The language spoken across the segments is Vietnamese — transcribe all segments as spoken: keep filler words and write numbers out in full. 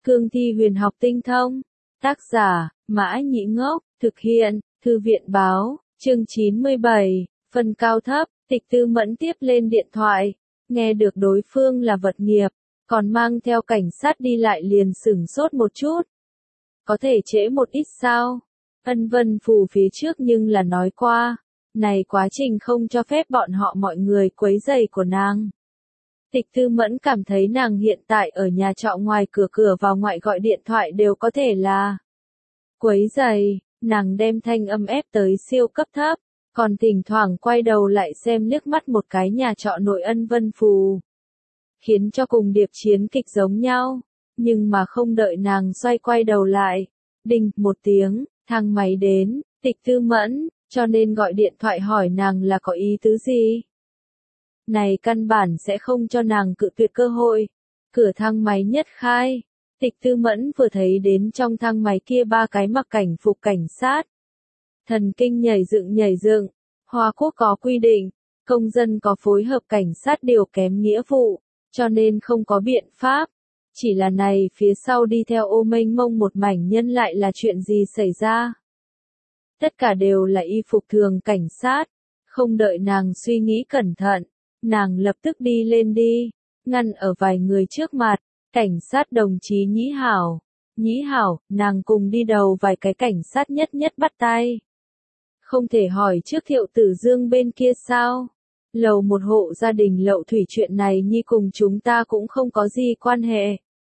Cương thi huyền học tinh thông. Tác giả, Mã Nhĩ Ngốc, thực hiện, Thư viện Báo, chương chín mươi bảy, phần cao thấp, Tịch Tư Mẫn tiếp lên điện thoại, nghe được đối phương là vật nghiệp, còn mang theo cảnh sát đi lại liền sửng sốt một chút. Có thể trễ một ít sao? Ân Vân Phù phía trước nhưng là nói qua, này quá trình không cho phép bọn họ mọi người quấy rầy của nàng. Tịch Tư Mẫn cảm thấy nàng hiện tại ở nhà trọ ngoài cửa cửa vào ngoại gọi điện thoại đều có thể là quấy rầy, nàng đem thanh âm ép tới siêu cấp thấp, còn thỉnh thoảng quay đầu lại xem liếc mắt một cái nhà trọ nội Ân Vân Phù. Khiến cho cùng điệp chiến kịch giống nhau, nhưng mà không đợi nàng xoay quay đầu lại, đinh một tiếng, thang máy đến, Tịch Tư Mẫn, cho nên gọi điện thoại hỏi nàng là có ý tứ gì. Này căn bản sẽ không cho nàng cự tuyệt cơ hội. Cửa thang máy nhất khai, Tịch Tư Mẫn vừa thấy đến trong thang máy kia ba cái mặc cảnh phục cảnh sát. Thần kinh nhảy dựng nhảy dựng, Hoa Quốc có quy định, công dân có phối hợp cảnh sát đều kém nghĩa vụ, cho nên không có biện pháp. Chỉ là này phía sau đi theo ô mênh mông một mảnh nhân lại là chuyện gì xảy ra. Tất cả đều là y phục thường cảnh sát, không đợi nàng suy nghĩ cẩn thận. Nàng lập tức đi lên đi, ngăn ở vài người trước mặt, cảnh sát đồng chí Nhĩ Hảo. Nhĩ Hảo, nàng cùng đi đầu vài cái cảnh sát nhất nhất bắt tay. Không thể hỏi trước Thiệu Tử Dương bên kia sao? Lầu một hộ gia đình Lậu Thủy chuyện này nhi cùng chúng ta cũng không có gì quan hệ.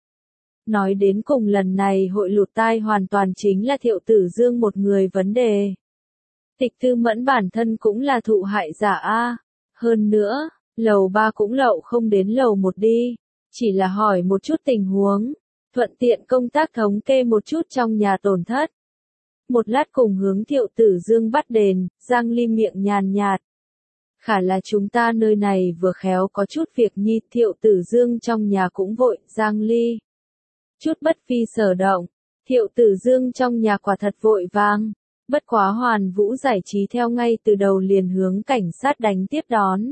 Nói đến cùng lần này hội lụt tai hoàn toàn chính là Thiệu Tử Dương một người vấn đề. Tịch Tư Mẫn bản thân cũng là thụ hại giả a. Hơn nữa, lầu ba cũng lậu không đến lầu một đi, chỉ là hỏi một chút tình huống, thuận tiện công tác thống kê một chút trong nhà tổn thất. Một lát cùng hướng Thiệu Tử Dương bắt đền, Giang Ly miệng nhàn nhạt. Khả là chúng ta nơi này vừa khéo có chút việc nhi, Thiệu Tử Dương trong nhà cũng vội, Giang Ly. Chút bất phi sở động, Thiệu Tử Dương trong nhà quả thật vội vàng, bất quá Hoàn Vũ Giải Trí theo ngay từ đầu liền hướng cảnh sát đánh tiếp đón.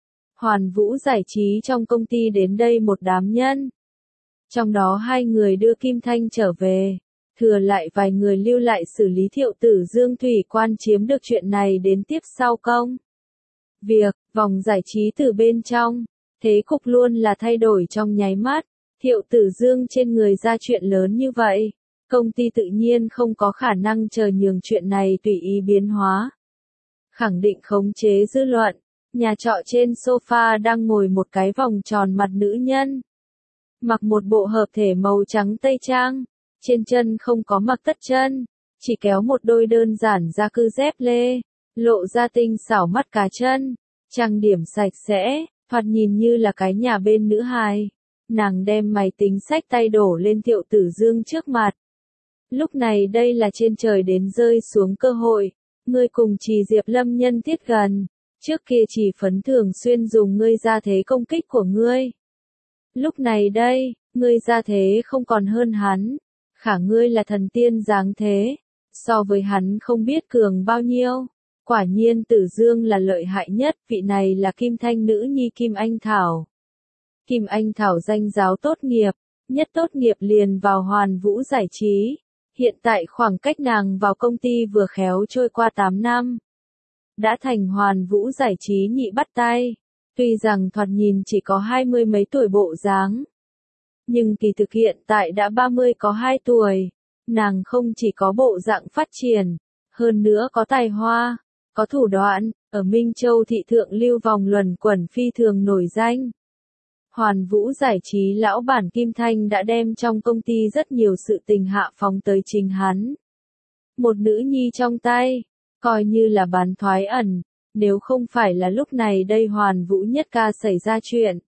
Hoàn Vũ Giải Trí trong công ty đến đây một đám nhân. Trong đó hai người đưa Kim Thanh trở về, thừa lại vài người lưu lại xử lý Thiệu Tử Dương thủy quan chiếm được chuyện này đến tiếp sau công. Việc, vòng giải trí từ bên trong, thế cục luôn là thay đổi trong nháy mắt, Thiệu Tử Dương trên người ra chuyện lớn như vậy, công ty tự nhiên không có khả năng chờ nhường chuyện này tùy ý biến hóa. Khẳng định khống chế dư luận. Nhà trọ trên sofa đang ngồi một cái vòng tròn mặt nữ nhân. Mặc một bộ hợp thể màu trắng tây trang, trên chân không có mặc tất chân, chỉ kéo một đôi đơn giản gia cư dép lê, lộ ra tinh xảo mắt cá chân, trang điểm sạch sẽ, thoạt nhìn như là cái nhà bên nữ hài. Nàng đem máy tính sách tay đổ lên Thiệu Tử Dương trước mặt. Lúc này đây là trên trời đến rơi xuống cơ hội, ngươi cùng Trì Diệp Lâm nhân thiết gần. Trước kia Chỉ Phấn thường xuyên dùng ngươi ra thế công kích của ngươi. Lúc này đây, ngươi ra thế không còn hơn hắn. Khả ngươi là thần tiên dáng thế. So với hắn không biết cường bao nhiêu. Quả nhiên Tử Dương là lợi hại nhất. Vị này là Kim Thanh nữ nhi Kim Anh Thảo. Kim Anh Thảo danh giáo tốt nghiệp. Nhất tốt nghiệp liền vào Hoàn Vũ Giải Trí. Hiện tại khoảng cách nàng vào công ty vừa khéo trôi qua tám năm. Đã thành Hoàn Vũ Giải Trí nhị bắt tay, tuy rằng thoạt nhìn chỉ có hai mươi mấy tuổi bộ dáng, nhưng kỳ thực hiện tại đã ba mươi có hai tuổi, nàng không chỉ có bộ dạng phát triển, hơn nữa có tài hoa, có thủ đoạn, ở Minh Châu thị thượng lưu vòng luẩn quẩn phi thường nổi danh. Hoàn Vũ Giải Trí lão bản Kim Thanh đã đem trong công ty rất nhiều sự tình hạ phóng tới chính hắn. Một nữ nhi trong tay. Coi như là bán thoái ẩn, nếu không phải là lúc này đây Hoàn Vũ nhất ca xảy ra chuyện.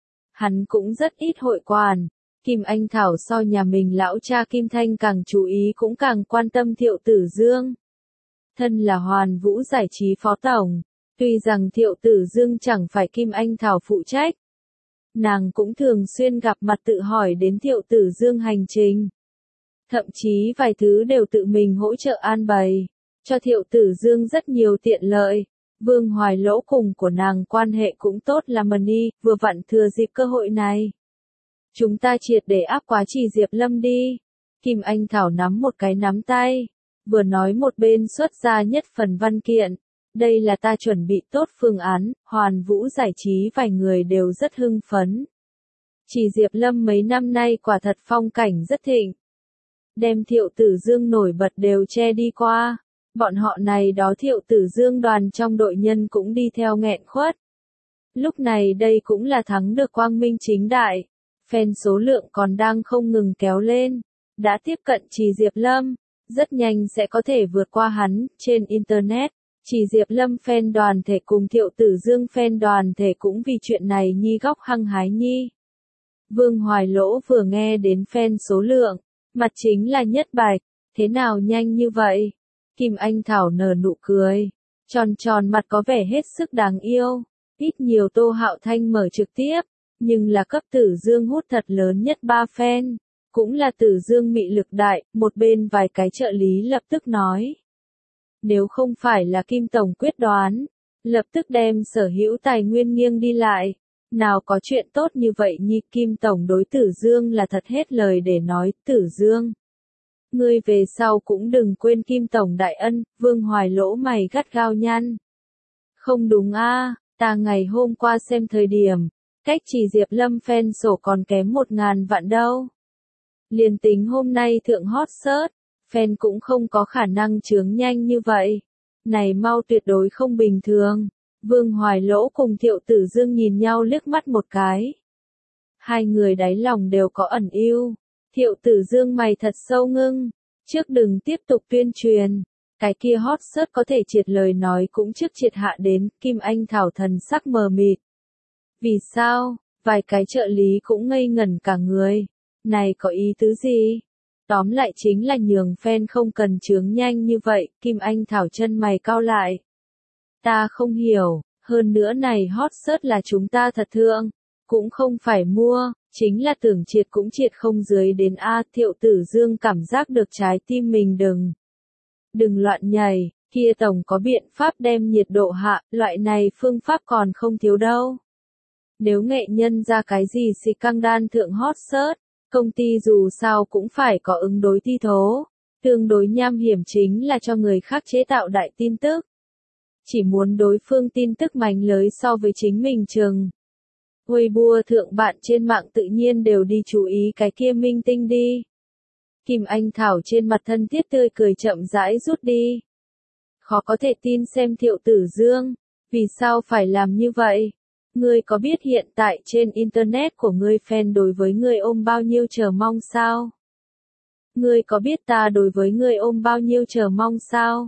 Hắn cũng rất ít hội quản, Kim Anh Thảo so nhà mình lão cha Kim Thanh càng chú ý cũng càng quan tâm Thiệu Tử Dương. Thân là Hoàn Vũ Giải Trí phó tổng, tuy rằng Thiệu Tử Dương chẳng phải Kim Anh Thảo phụ trách. Nàng cũng thường xuyên gặp mặt tự hỏi đến Thiệu Tử Dương hành trình. Thậm chí vài thứ đều tự mình hỗ trợ an bày. Cho Thiệu Tử Dương rất nhiều tiện lợi, Vương Hoài Lỗ cùng của nàng quan hệ cũng tốt là Mani, vừa vặn thừa dịp cơ hội này. Chúng ta triệt để áp quá Trì Diệp Lâm đi. Kim Anh Thảo nắm một cái nắm tay, vừa nói một bên xuất ra nhất phần văn kiện. Đây là ta chuẩn bị tốt phương án, Hoàn Vũ giải trí vài người đều rất hưng phấn. Trì Diệp Lâm mấy năm nay quả thật phong cảnh rất thịnh. Đem Thiệu Tử Dương nổi bật đều che đi qua. Bọn họ này đó Thiệu Tử Dương đoàn trong đội nhân cũng đi theo nghẹn khuất. Lúc này đây cũng là thắng được quang minh chính đại. Fan số lượng còn đang không ngừng kéo lên. Đã tiếp cận Trì Diệp Lâm. Rất nhanh sẽ có thể vượt qua hắn, trên Internet. Trì Diệp Lâm fan đoàn thể cùng Thiệu Tử Dương fan đoàn thể cũng vì chuyện này nhi góc hăng hái nhi. Vương Hoài Lỗ vừa nghe đến fan số lượng, mặt chính là nhất bạch, thế nào nhanh như vậy? Kim Anh Thảo nở nụ cười, tròn tròn mặt có vẻ hết sức đáng yêu, ít nhiều Tô Hạo Thanh mở trực tiếp, nhưng là cấp Tử Dương hút thật lớn nhất ba fan, cũng là Tử Dương mị lực đại, một bên vài cái trợ lý lập tức nói. Nếu không phải là Kim Tổng quyết đoán, lập tức đem sở hữu tài nguyên nghiêng đi lại. Nào có chuyện tốt như vậy nhi, Kim Tổng đối Tử Dương là thật hết lời để nói. Tử Dương, ngươi về sau cũng đừng quên Kim Tổng đại ân. Vương Hoài Lỗ mày gắt gao nhăn. Không đúng a, ta ngày hôm qua xem thời điểm, cách Trì Diệp Lâm fan sổ còn kém một ngàn vạn đâu. Liền tính hôm nay thượng hot search, fan cũng không có khả năng chướng nhanh như vậy. Này mau tuyệt đối không bình thường. Vương Hoài Lỗ cùng Thiệu Tử Dương nhìn nhau liếc mắt một cái. Hai người đáy lòng đều có ẩn ưu. Thiệu Tử Dương mày thật sâu ngưng. Trước đừng tiếp tục tuyên truyền. Cái kia hot search có thể triệt lời nói cũng trước triệt hạ đến. Kim Anh Thảo thần sắc mờ mịt. Vì sao? Vài cái trợ lý cũng ngây ngẩn cả người. Này có ý tứ gì? Tóm lại chính là nhường fan không cần chướng nhanh như vậy. Kim Anh Thảo chân mày cau lại. Ta không hiểu, hơn nữa này hot search là chúng ta thật thương, cũng không phải mua, chính là tưởng triệt cũng triệt không dưới đến A. Thiệu Tử Dương cảm giác được trái tim mình đừng, đừng loạn nhảy, kia tổng có biện pháp đem nhiệt độ hạ, loại này phương pháp còn không thiếu đâu. Nếu nghệ nhân ra cái gì xì căng đan thượng hot search, công ty dù sao cũng phải có ứng đối thi thố, tương đối nham hiểm chính là cho người khác chế tạo đại tin tức. Chỉ muốn đối phương tin tức mánh lới so với chính mình chừng. Weibo thượng bạn trên mạng tự nhiên đều đi chú ý cái kia minh tinh đi. Kim Anh Thảo trên mặt thân thiết tươi cười chậm rãi rút đi. Khó có thể tin xem Thiệu Tử Dương, vì sao phải làm như vậy? Ngươi có biết hiện tại trên Internet của ngươi fan đối với ngươi ôm bao nhiêu chờ mong sao? Ngươi có biết ta đối với ngươi ôm bao nhiêu chờ mong sao?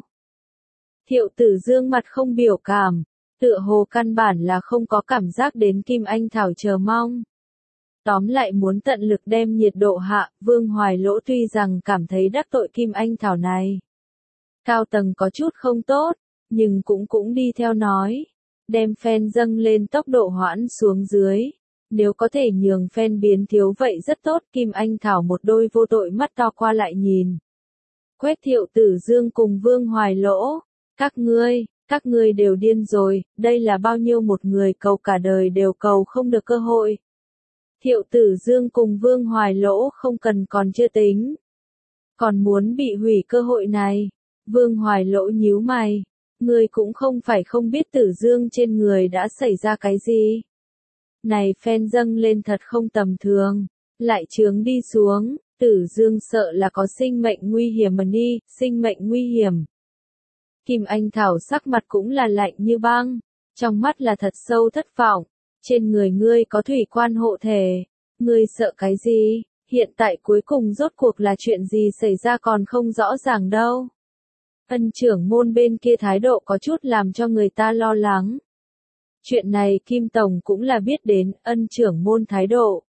Thiệu Tử Dương mặt không biểu cảm, tựa hồ căn bản là không có cảm giác đến Kim Anh Thảo chờ mong. Tóm lại muốn tận lực đem nhiệt độ hạ, Vương Hoài Lỗ tuy rằng cảm thấy đắc tội Kim Anh Thảo này. Cao tầng có chút không tốt, nhưng cũng cũng đi theo nói. Đem fan dâng lên tốc độ hoãn xuống dưới. Nếu có thể nhường fan biến thiếu vậy rất tốt. Kim Anh Thảo một đôi vô tội mắt to qua lại nhìn. Quét Thiệu Tử Dương cùng Vương Hoài Lỗ. Các ngươi, các ngươi đều điên rồi, đây là bao nhiêu một người cầu cả đời đều cầu không được cơ hội. Thiệu Tử Dương cùng Vương Hoài Lỗ không cần còn chưa tính. Còn muốn bị hủy cơ hội này. Vương Hoài Lỗ nhíu mày. Ngươi cũng không phải không biết Tử Dương trên người đã xảy ra cái gì. Này fan dâng lên thật không tầm thường. Lại chướng đi xuống, Tử Dương sợ là có sinh mệnh nguy hiểm mà đi, sinh mệnh nguy hiểm. Kim Anh Thảo sắc mặt cũng là lạnh như băng, trong mắt là thật sâu thất vọng. Trên người ngươi có thủy quan hộ thể, ngươi sợ cái gì? Hiện tại cuối cùng rốt cuộc là chuyện gì xảy ra còn không rõ ràng đâu. Ân trưởng môn bên kia thái độ có chút làm cho người ta lo lắng. Chuyện này Kim Tổng cũng là biết đến, ân trưởng môn thái độ.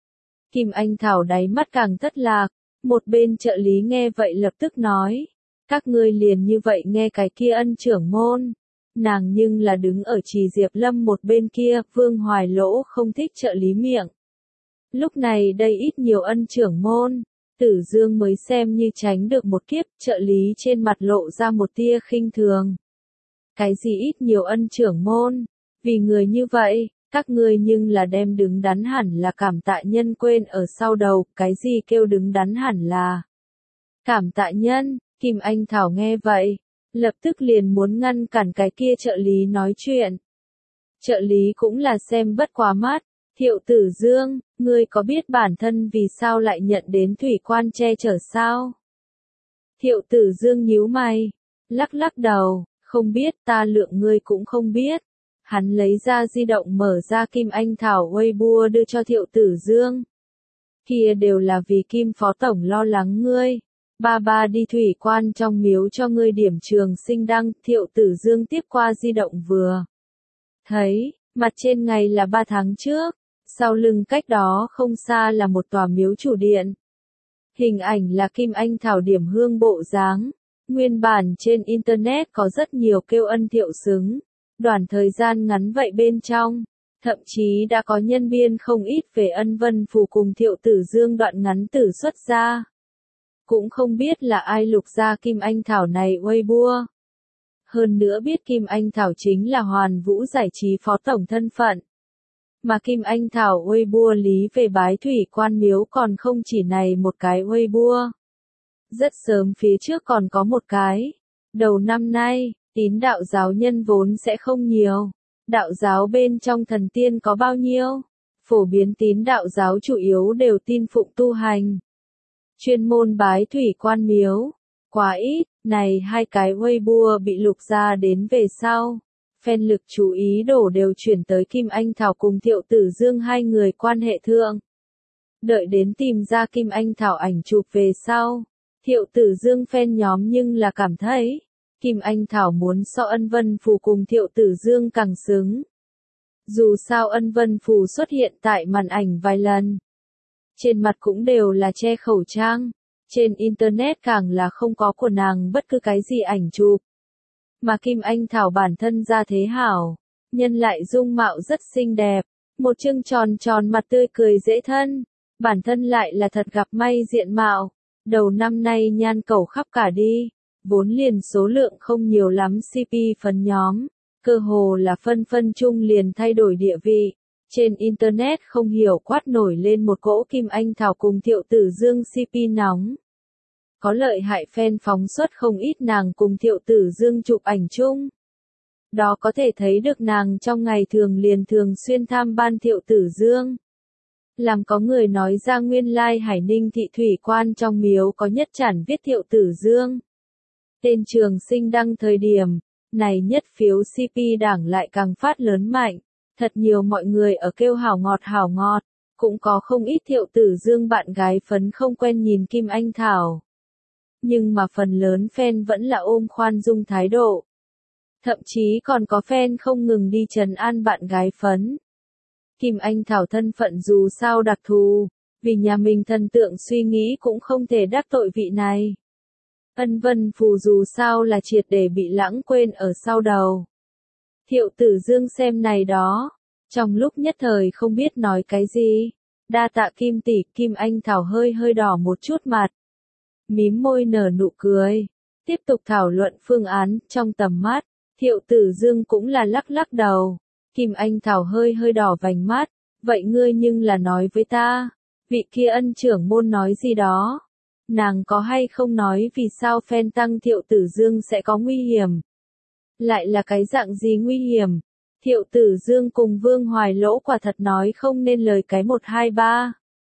Kim Anh Thảo đáy mắt càng thất lạc, một bên trợ lý nghe vậy lập tức nói. Các ngươi liền như vậy nghe cái kia ân trưởng môn. Nàng nhưng là đứng ở Trì Diệp Lâm một bên kia, Vương Hoài Lỗ không thích trợ lý miệng. Lúc này đây ít nhiều ân trưởng môn, Tử Dương mới xem như tránh được một kiếp, trợ lý trên mặt lộ ra một tia khinh thường. Cái gì ít nhiều ân trưởng môn, vì người như vậy, Các ngươi nhưng là đem đứng đắn hẳn là cảm tạ nhân quên ở sau đầu, cái gì kêu đứng đắn hẳn là cảm tạ nhân. Kim Anh Thảo nghe vậy, lập tức liền muốn ngăn cản cái kia trợ lý nói chuyện. Trợ lý cũng là xem bất quá mắt. Thiệu Tử Dương, ngươi có biết bản thân vì sao lại nhận đến thủy quan che chở sao? Thiệu Tử Dương nhíu mày, lắc lắc đầu, không biết, ta lượng ngươi cũng không biết. Hắn lấy ra di động mở ra Kim Anh Thảo Weibo đưa cho Thiệu Tử Dương. Kia đều là vì Kim Phó Tổng lo lắng ngươi. Ba ba đi thủy quan trong miếu cho ngươi điểm trường sinh đăng. Thiệu Tử Dương tiếp qua di động vừa thấy, mặt trên ngày là ba tháng trước, sau lưng cách đó không xa là một tòa miếu chủ điện. Hình ảnh là Kim Anh Thảo điểm hương bộ dáng. Nguyên bản trên Internet có rất nhiều kêu ân thiệu xứng. Đoạn thời gian ngắn vậy bên trong, thậm chí đã có nhân viên không ít về Ân Vân Phù cùng Thiệu Tử Dương đoạn ngắn tử xuất ra. Cũng không biết là ai lục ra Kim Anh Thảo này Weibo. Hơn nữa biết Kim Anh Thảo chính là Hoàn Vũ Giải trí phó tổng thân phận. Mà Kim Anh Thảo Weibo lý về bái thủy quan miếu còn không chỉ này một cái Weibo. Rất sớm phía trước còn có một cái. Đầu năm nay, tín đạo giáo nhân vốn sẽ không nhiều. Đạo giáo bên trong thần tiên có bao nhiêu? Phổ biến tín đạo giáo chủ yếu đều tin phụng tu hành. Chuyên môn bái thủy quan miếu. Quá ít, này hai cái Weibo bị lục ra đến về sau. Fan lực chú ý đổ đều chuyển tới Kim Anh Thảo cùng Thiệu Tử Dương hai người quan hệ thượng. Đợi đến tìm ra Kim Anh Thảo ảnh chụp về sau. Thiệu Tử Dương fan nhóm nhưng là cảm thấy, Kim Anh Thảo muốn so Ân Vân Phù cùng Thiệu Tử Dương càng xứng. Dù sao Ân Vân Phù xuất hiện tại màn ảnh vài lần. Trên mặt cũng đều là che khẩu trang. Trên Internet càng là không có của nàng bất cứ cái gì ảnh chụp. Mà Kim Anh Thảo bản thân ra thế hảo. Nhân lại dung mạo rất xinh đẹp. Một trương tròn tròn mặt tươi cười dễ thân. Bản thân lại là thật gặp may diện mạo. Đầu năm nay nhan cầu khắp cả đi. Vốn liền số lượng không nhiều lắm xê pê phần nhóm. Cơ hồ là phân phân chung liền thay đổi địa vị. Trên Internet không hiểu quát nổi lên một cỗ Kim Anh Thảo cùng Thiệu Tử Dương xê pê nóng. Có lợi hại fan phóng xuất không ít nàng cùng Thiệu Tử Dương chụp ảnh chung. Đó có thể thấy được nàng trong ngày thường liền thường xuyên tham ban Thiệu Tử Dương. Làm có người nói ra nguyên lai like Hải Ninh thị thủy quan trong miếu có nhất trản viết Thiệu Tử Dương. Tên trường sinh đăng thời điểm, này nhất phiếu xê pê đảng lại càng phát lớn mạnh. Thật nhiều mọi người ở kêu hảo ngọt hảo ngọt, cũng có không ít Thiệu Tử Dương bạn gái phấn không quen nhìn Kim Anh Thảo. Nhưng mà phần lớn fan vẫn là ôm khoan dung thái độ. Thậm chí còn có fan không ngừng đi trấn an bạn gái phấn. Kim Anh Thảo thân phận dù sao đặc thù, vì nhà mình thần tượng suy nghĩ cũng không thể đắc tội vị này. Ân Vân Phù dù sao là triệt để bị lãng quên ở sau đầu. Thiệu Tử Dương xem này đó, trong lúc nhất thời không biết nói cái gì. Đa tạ Kim tỷ, Kim Anh Thảo hơi hơi đỏ một chút mặt. Mím môi nở nụ cười. Tiếp tục thảo luận phương án, trong tầm mắt, Thiệu Tử Dương cũng là lắc lắc đầu. Kim Anh Thảo hơi hơi đỏ vành mắt. Vậy ngươi nhưng là nói với ta, vị kia ân trưởng môn nói gì đó. Nàng có hay không nói vì sao fan tăng Thiệu Tử Dương sẽ có nguy hiểm? Lại là cái dạng gì nguy hiểm? Thiệu Tử Dương cùng Vương Hoài Lỗ quả thật nói không nên lời cái một hai ba.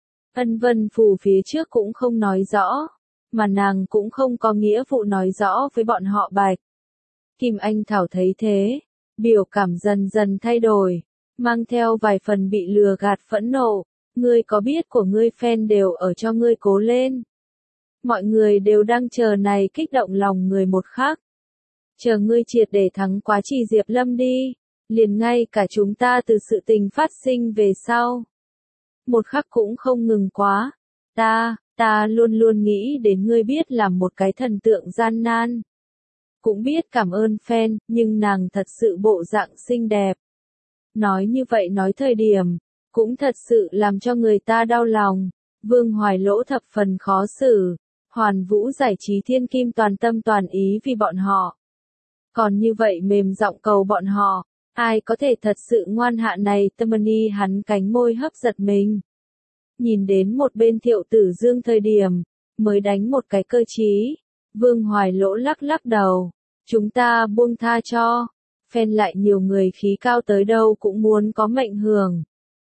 Ân Vân Phù phía trước cũng không nói rõ, mà nàng cũng không có nghĩa vụ nói rõ với bọn họ Bạch. Kim Anh Thảo thấy thế, biểu cảm dần dần thay đổi, mang theo vài phần bị lừa gạt phẫn nộ. Ngươi có biết của ngươi fan đều ở cho ngươi cố lên. Mọi người đều đang chờ này kích động lòng người một khắc. Chờ ngươi triệt để thắng quá Trì Diệp Lâm đi, liền ngay cả chúng ta từ sự tình phát sinh về sau. Một khắc cũng không ngừng quá. Ta, ta luôn luôn nghĩ đến ngươi biết làm một cái thần tượng gian nan. Cũng biết cảm ơn fan, nhưng nàng thật sự bộ dạng xinh đẹp. Nói như vậy nói thời điểm, cũng thật sự làm cho người ta đau lòng. Vương Hoài Lỗ thập phần khó xử. Hoàn Vũ Giải trí thiên kim toàn tâm toàn ý vì bọn họ. Còn như vậy mềm giọng cầu bọn họ. Ai có thể thật sự ngoan hạ này Tamani hắn cánh môi hấp giật mình. Nhìn đến một bên Thiệu Tử Dương thời điểm, mới đánh một cái cơ trí. Vương Hoài Lỗ lắc lắc đầu. Chúng ta buông tha cho. Phen lại nhiều người khí cao tới đâu cũng muốn có mệnh hưởng.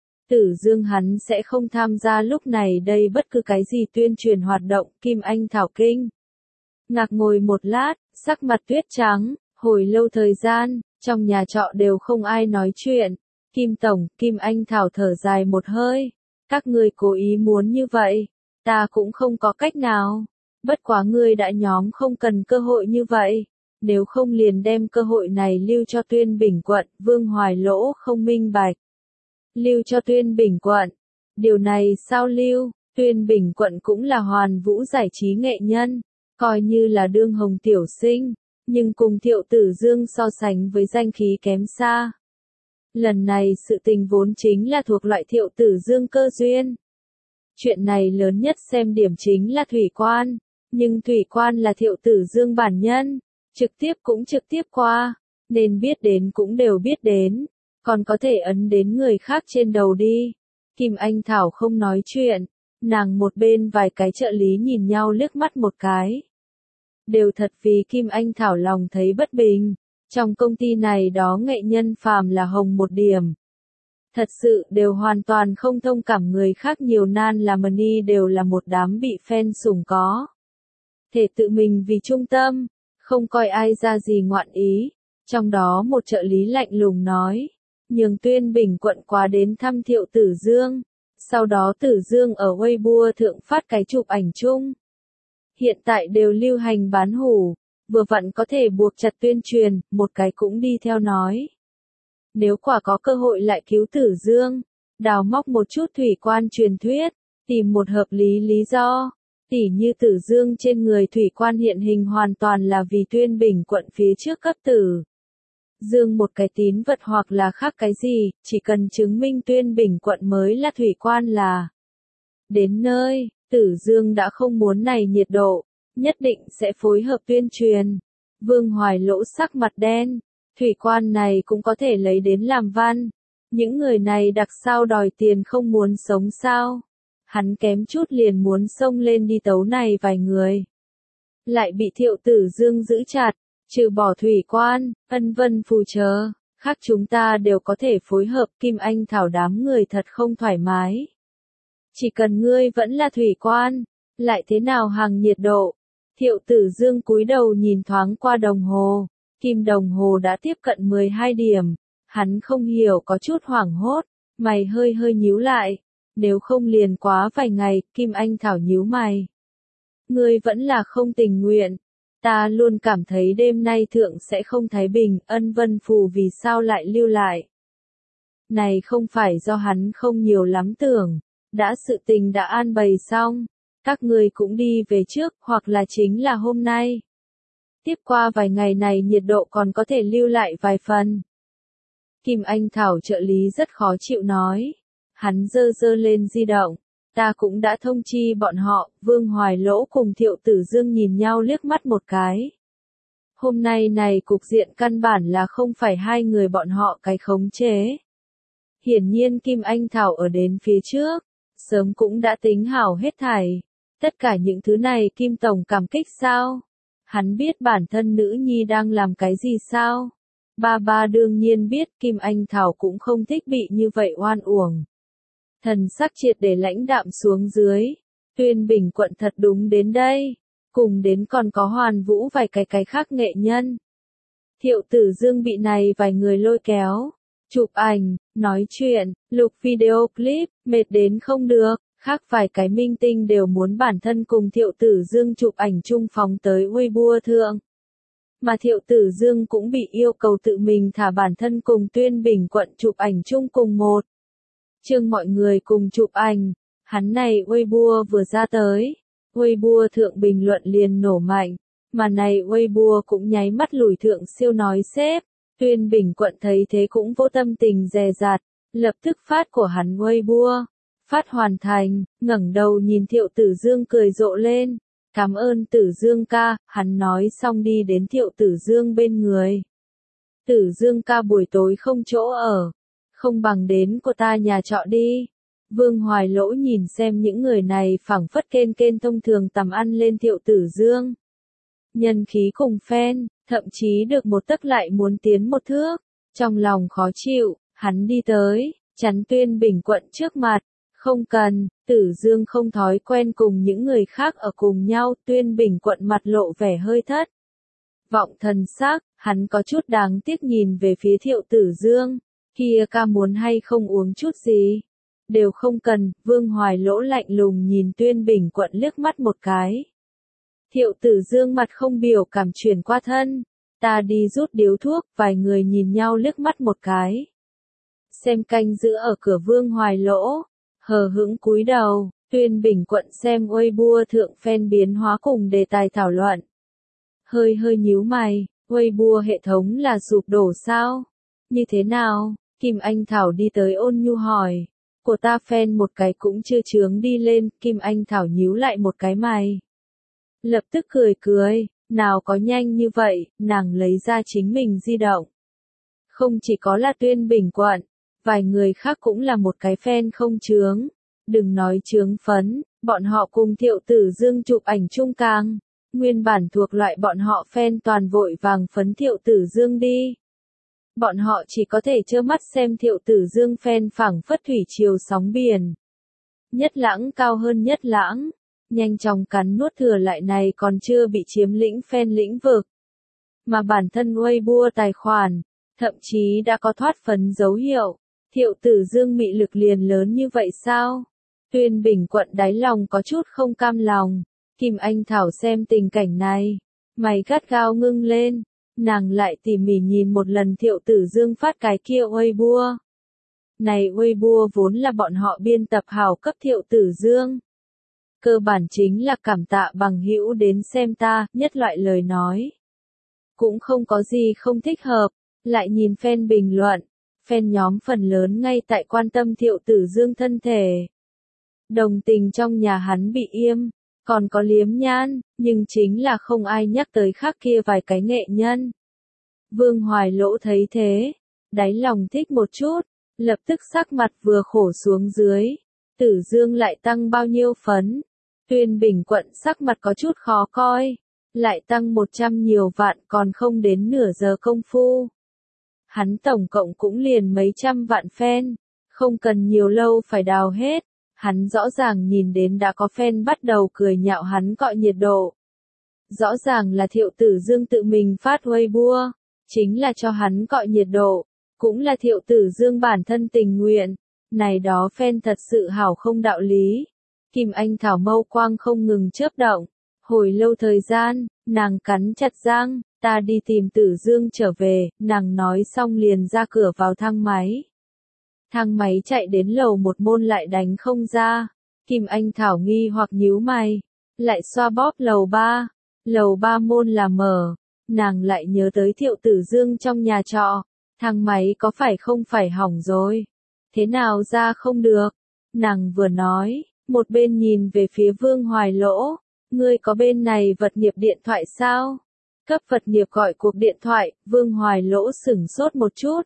Tử Dương hắn sẽ không tham gia lúc này đây bất cứ cái gì tuyên truyền hoạt động Kim Anh Thảo Kinh. Ngạc ngồi một lát, sắc mặt tuyết trắng, hồi lâu thời gian, trong nhà trọ đều không ai nói chuyện. Kim Tổng, Kim Anh Thảo thở dài một hơi. Các ngươi cố ý muốn như vậy, ta cũng không có cách nào. Bất quá ngươi đã nhóm không cần cơ hội như vậy. Nếu không liền đem cơ hội này lưu cho Tuyên Bình quận, Vương Hoài Lỗ không minh bạch. Lưu cho Tuyên Bình quận. Điều này sao lưu, Tuyên Bình quận cũng là Hoàn Vũ giải trí nghệ nhân, coi như là đương hồng tiểu sinh, nhưng cùng Thiệu Tử Dương so sánh với danh khí kém xa. Lần này sự tình vốn chính là thuộc loại Thiệu Tử Dương cơ duyên. Chuyện này lớn nhất xem điểm chính là Thủy Quan, nhưng Thủy Quan là Thiệu Tử Dương bản nhân, trực tiếp cũng trực tiếp qua, nên biết đến cũng đều biết đến, còn có thể ấn đến người khác trên đầu đi. Kim Anh Thảo không nói chuyện, nàng một bên vài cái trợ lý nhìn nhau liếc mắt một cái. Đều thật vì Kim Anh Thảo lòng thấy bất bình, trong công ty này đó nghệ nhân phàm là hồng một điểm. Thật sự đều hoàn toàn không thông cảm người khác nhiều nan là money đều là một đám bị fan sủng có. Thể tự mình vì trung tâm, không coi ai ra gì ngoạn ý. Trong đó một trợ lý lạnh lùng nói, nhường Tuyên Bình quận qua đến thăm Thiệu Tử Dương. Sau đó Tử Dương ở Weibo thượng phát cái chụp ảnh chung. Hiện tại đều lưu hành bán hủ, vừa vặn có thể buộc chặt tuyên truyền, một cái cũng đi theo nói. Nếu quả có cơ hội lại cứu Tử Dương, đào móc một chút Thủy Quan truyền thuyết, tìm một hợp lý lý do, tỉ như Tử Dương trên người Thủy Quan hiện hình hoàn toàn là vì Tuyên Bình quận phía trước cấp Tử Dương một cái tín vật hoặc là khác cái gì, chỉ cần chứng minh Tuyên Bình quận mới là Thủy Quan là. Đến nơi, Tử Dương đã không muốn này nhiệt độ, nhất định sẽ phối hợp tuyên truyền. Vương Hoài Lỗ sắc mặt đen, Thủy Quan này cũng có thể lấy đến làm văn. Những người này đặc sao đòi tiền không muốn sống sao. Hắn kém chút liền muốn xông lên đi tấu này vài người. Lại bị Thiệu Tử Dương giữ chặt, trừ bỏ Thủy Quan, Ân Vân phù chờ, khác chúng ta đều có thể phối hợp. Kim Anh Thảo đám người thật không thoải mái. Chỉ cần ngươi vẫn là Thủy Quan, lại thế nào hàng nhiệt độ. Thiệu Tử Dương cúi đầu nhìn thoáng qua đồng hồ, kim đồng hồ đã tiếp cận mười hai điểm, hắn không hiểu có chút hoảng hốt, mày hơi hơi nhíu lại, nếu không liền quá vài ngày. Kim Anh Thảo nhíu mày. Ngươi vẫn là không tình nguyện, ta luôn cảm thấy đêm nay thượng sẽ không thái bình. Ân Vân Phù vì sao lại lưu lại? Này không phải do hắn không nhiều lắm tưởng. Đã sự tình đã an bày xong, các người cũng đi về trước, hoặc là chính là hôm nay. Tiếp qua vài ngày này nhiệt độ còn có thể lưu lại vài phần. Kim Anh Thảo trợ lý rất khó chịu nói. Hắn dơ dơ lên di động. Ta cũng đã thông chi bọn họ. Vương Hoài Lỗ cùng Thiệu Tử Dương nhìn nhau liếc mắt một cái. Hôm nay này cục diện căn bản là không phải hai người bọn họ cái khống chế. Hiển nhiên Kim Anh Thảo ở đến phía trước. Sớm cũng đã tính hảo hết thảy. Tất cả những thứ này Kim Tổng cảm kích sao? Hắn biết bản thân nữ nhi đang làm cái gì sao? Ba ba đương nhiên biết. Kim Anh Thảo cũng không thích bị như vậy oan uổng. Thần sắc triệt để lãnh đạm xuống dưới. Tuyên Bình quận thật đúng đến đây. Cùng đến còn có Hoàn Vũ vài cái cái khác nghệ nhân. Thiệu Tử Dương bị này vài người lôi kéo. Chụp ảnh, nói chuyện, lục video clip, mệt đến không được, khác vài cái minh tinh đều muốn bản thân cùng Thiệu Tử Dương chụp ảnh chung phóng tới Weibo thượng. Mà Thiệu Tử Dương cũng bị yêu cầu tự mình thả bản thân cùng Tuyên Bình quận chụp ảnh chung cùng một chương mọi người cùng chụp ảnh. Hắn này Weibo vừa ra tới, Weibo thượng bình luận liền nổ mạnh, mà này Weibo cũng nháy mắt lùi thượng siêu nói xếp. Tuyên Bình quận thấy thế cũng vô tâm tình dè dặt, lập tức phát của hắn Weibo. Phát hoàn thành, ngẩng đầu nhìn Thiệu Tử Dương cười rộ lên. Cảm ơn Tử Dương ca, hắn nói xong đi đến Thiệu Tử Dương bên người. Tử Dương ca buổi tối không chỗ ở, không bằng đến của ta nhà trọ đi. Vương Hoài Lỗ nhìn xem những người này phảng phất kên kên thông thường tầm ăn lên Thiệu Tử Dương. Nhân khí cùng phen, thậm chí được một tấc lại muốn tiến một thước, trong lòng khó chịu, hắn đi tới, chắn Tuyên Bình Quận trước mặt. Không cần, Tử Dương không thói quen cùng những người khác ở cùng nhau, Tuyên Bình Quận mặt lộ vẻ hơi thất vọng thần sắc, hắn có chút đáng tiếc nhìn về phía Thiệu Tử Dương, kia ca muốn hay không uống chút gì? Đều không cần, Vương Hoài Lỗ lạnh lùng nhìn Tuyên Bình Quận liếc mắt một cái. Thiệu Tử Dương mặt không biểu cảm chuyển qua thân, ta đi rút điếu thuốc, vài người nhìn nhau liếc mắt một cái. Xem canh giữ ở cửa Vương Hoài Lỗ, hờ hững cúi đầu, Tuyên Bình Quận xem Weibo thượng phen biến hóa cùng đề tài thảo luận. Hơi hơi nhíu mày, Weibo hệ thống là sụp đổ sao? Như thế nào? Kim Anh Thảo đi tới ôn nhu hỏi. Của ta phen một cái cũng chưa chướng đi lên, Kim Anh Thảo nhíu lại một cái mày. Lập tức cười cười, nào có nhanh như vậy, nàng lấy ra chính mình di động. Không chỉ có là Tuyên Bình Quận, vài người khác cũng là một cái phen không chướng. Đừng nói chướng phấn, bọn họ cùng Thiệu Tử Dương chụp ảnh chung càng. Nguyên bản thuộc loại bọn họ phen toàn vội vàng phấn Thiệu Tử Dương đi. Bọn họ chỉ có thể trơ mắt xem Thiệu Tử Dương phen phảng phất thủy triều sóng biển. Nhất lãng cao hơn nhất lãng, nhanh chóng cắn nuốt thừa lại này còn chưa bị chiếm lĩnh phen lĩnh vực. Mà bản thân Weibo tài khoản, thậm chí đã có thoát phấn dấu hiệu. Thiệu Tử Dương mị lực liền lớn như vậy sao? Tuyên Bình Quận đáy lòng có chút không cam lòng. Kim Anh Thảo xem tình cảnh này, mày gắt gao ngưng lên, nàng lại tỉ mỉ nhìn một lần Thiệu Tử Dương phát cái kia Weibo. Này Weibo vốn là bọn họ biên tập hào cấp Thiệu Tử Dương. Cơ bản chính là cảm tạ bằng hữu đến xem ta, nhất loại lời nói. Cũng không có gì không thích hợp, lại nhìn fan bình luận, fan nhóm phần lớn ngay tại quan tâm Thiệu Tử Dương thân thể. Đồng tình trong nhà hắn bị yêm. Còn có liếm nhan, nhưng chính là không ai nhắc tới khác kia vài cái nghệ nhân. Vương Hoài Lỗ thấy thế, đáy lòng thích một chút, lập tức sắc mặt vừa khổ xuống dưới. Tử Dương lại tăng bao nhiêu phấn? Tuyên Bình Quận sắc mặt có chút khó coi, lại tăng một trăm nhiều vạn còn không đến nửa giờ công phu. Hắn tổng cộng cũng liền mấy trăm vạn fan, không cần nhiều lâu phải đào hết. Hắn rõ ràng nhìn đến đã có fan bắt đầu cười nhạo hắn cọ nhiệt độ. Rõ ràng là Thiệu Tử Dương tự mình phát Weibo, chính là cho hắn cọ nhiệt độ, cũng là Thiệu Tử Dương bản thân tình nguyện. Này đó fan thật sự hảo không đạo lý. Kim Anh Thảo mâu quang không ngừng chớp động. Hồi lâu thời gian, nàng cắn chặt răng, ta đi tìm Tử Dương trở về, nàng nói xong liền ra cửa vào thang máy. Thang máy chạy đến lầu một môn lại đánh không ra. Kim Anh Thảo nghi hoặc nhíu mày. Lại xoa bóp lầu ba. Lầu ba môn là mở. Nàng lại nhớ tới Thiệu Tử Dương trong nhà trọ. Thang máy có phải không phải hỏng rồi? Thế nào ra không được? Nàng vừa nói, một bên nhìn về phía Vương Hoài Lỗ. Ngươi có bên này vật nghiệp điện thoại sao? Cấp vật nghiệp gọi cuộc điện thoại, Vương Hoài Lỗ sửng sốt một chút.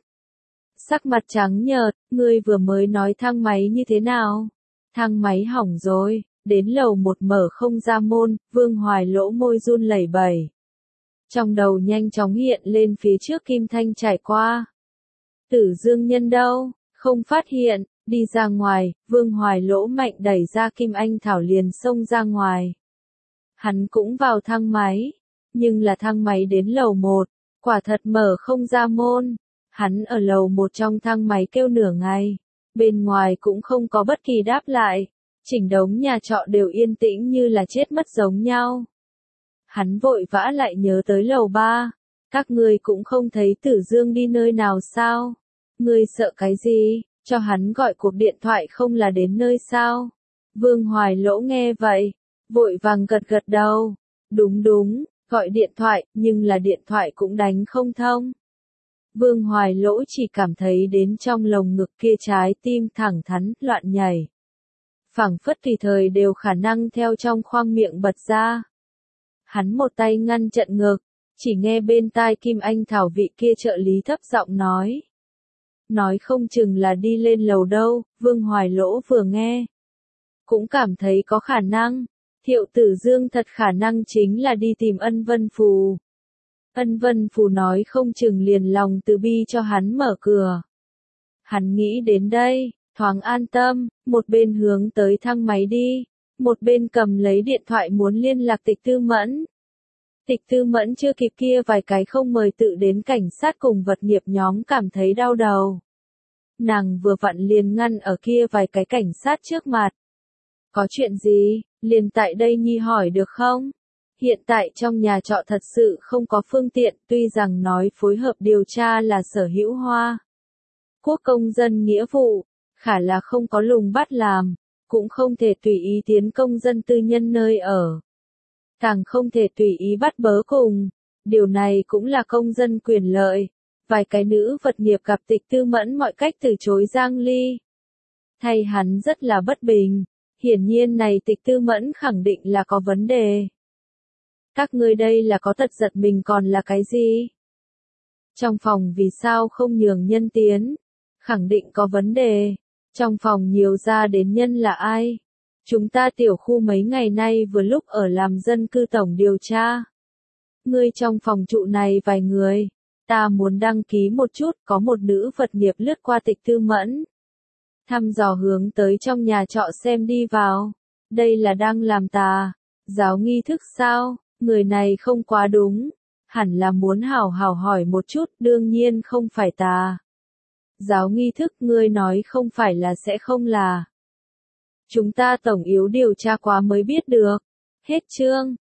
Sắc mặt trắng nhợt, ngươi vừa mới nói thang máy như thế nào? Thang máy hỏng rồi, đến lầu một mở không ra môn, Vương Hoài Lỗ môi run lẩy bẩy. Trong đầu nhanh chóng hiện lên phía trước Kim Thanh trải qua. Tử Dương nhân đâu? Không phát hiện, đi ra ngoài, Vương Hoài Lỗ mạnh đẩy ra Kim Anh Thảo liền xông ra ngoài. Hắn cũng vào thang máy, nhưng là thang máy đến lầu một, quả thật mở không ra môn. Hắn ở lầu một trong thang máy kêu nửa ngày, bên ngoài cũng không có bất kỳ đáp lại, chỉnh đống nhà trọ đều yên tĩnh như là chết mất giống nhau. Hắn vội vã lại nhớ tới lầu ba, các ngươi cũng không thấy Tử Dương đi nơi nào sao? Ngươi sợ cái gì, cho hắn gọi cuộc điện thoại không là đến nơi sao? Vương Hoài Lỗ nghe vậy, vội vàng gật gật đầu, đúng đúng, gọi điện thoại, nhưng là điện thoại cũng đánh không thông. Vương Hoài Lỗ chỉ cảm thấy đến trong lồng ngực kia trái tim thẳng thắn, loạn nhảy. Phảng phất tùy thời đều khả năng theo trong khoang miệng bật ra. Hắn một tay ngăn chặn ngực, Chỉ nghe bên tai Kim Anh Thảo vị kia trợ lý thấp giọng nói. Nói không chừng là đi lên lầu đâu, Vương Hoài Lỗ vừa nghe. Cũng cảm thấy có khả năng. Thiệu Tử Dương thật khả năng chính là đi tìm Ân Vân Phù. Ân Vân Phù nói không chừng liền lòng từ bi cho hắn mở cửa. Hắn nghĩ đến đây, thoáng an tâm, một bên hướng tới thang máy đi, một bên cầm lấy điện thoại muốn liên lạc Tịch Tư Mẫn. Tịch Tư Mẫn chưa kịp kia vài cái không mời tự đến cảnh sát cùng vật nghiệp nhóm cảm thấy đau đầu. Nàng vừa vặn liền ngăn ở kia vài cái cảnh sát trước mặt. Có chuyện gì, liền tại đây nhi hỏi được không? Hiện tại trong nhà trọ thật sự không có phương tiện, tuy rằng nói phối hợp điều tra là Sở Hữu Hoa Quốc công dân nghĩa vụ, khả là không có lùng bắt làm, cũng không thể tùy ý tiến công dân tư nhân nơi ở. Càng không thể tùy ý bắt bớ cùng, điều này cũng là công dân quyền lợi. Vài cái nữ vật nghiệp gặp Tịch Tư Mẫn mọi cách từ chối Giang Ly. Thay hắn rất là bất bình, hiển nhiên này Tịch Tư Mẫn khẳng định là có vấn đề. Các ngươi đây là có tật giật mình còn là cái gì? Trong phòng vì sao không nhường nhân tiến? Khẳng định có vấn đề. Trong phòng nhiều ra đến nhân là ai? Chúng ta tiểu khu mấy ngày nay vừa lúc ở làm dân cư tổng điều tra. Ngươi trong phòng trụ này vài người. Ta muốn đăng ký một chút, có một nữ vật nghiệp lướt qua Tịch Tư Mẫn. Thăm dò hướng tới trong nhà trọ xem đi vào. Đây là đang làm tà giáo nghi thức sao? Người này không quá đúng. Hẳn là muốn hảo hảo hỏi một chút, đương nhiên không phải tà giáo nghi thức, ngươi nói không phải là sẽ không là. Chúng ta tổng yếu điều tra quá mới biết được. Hết chương.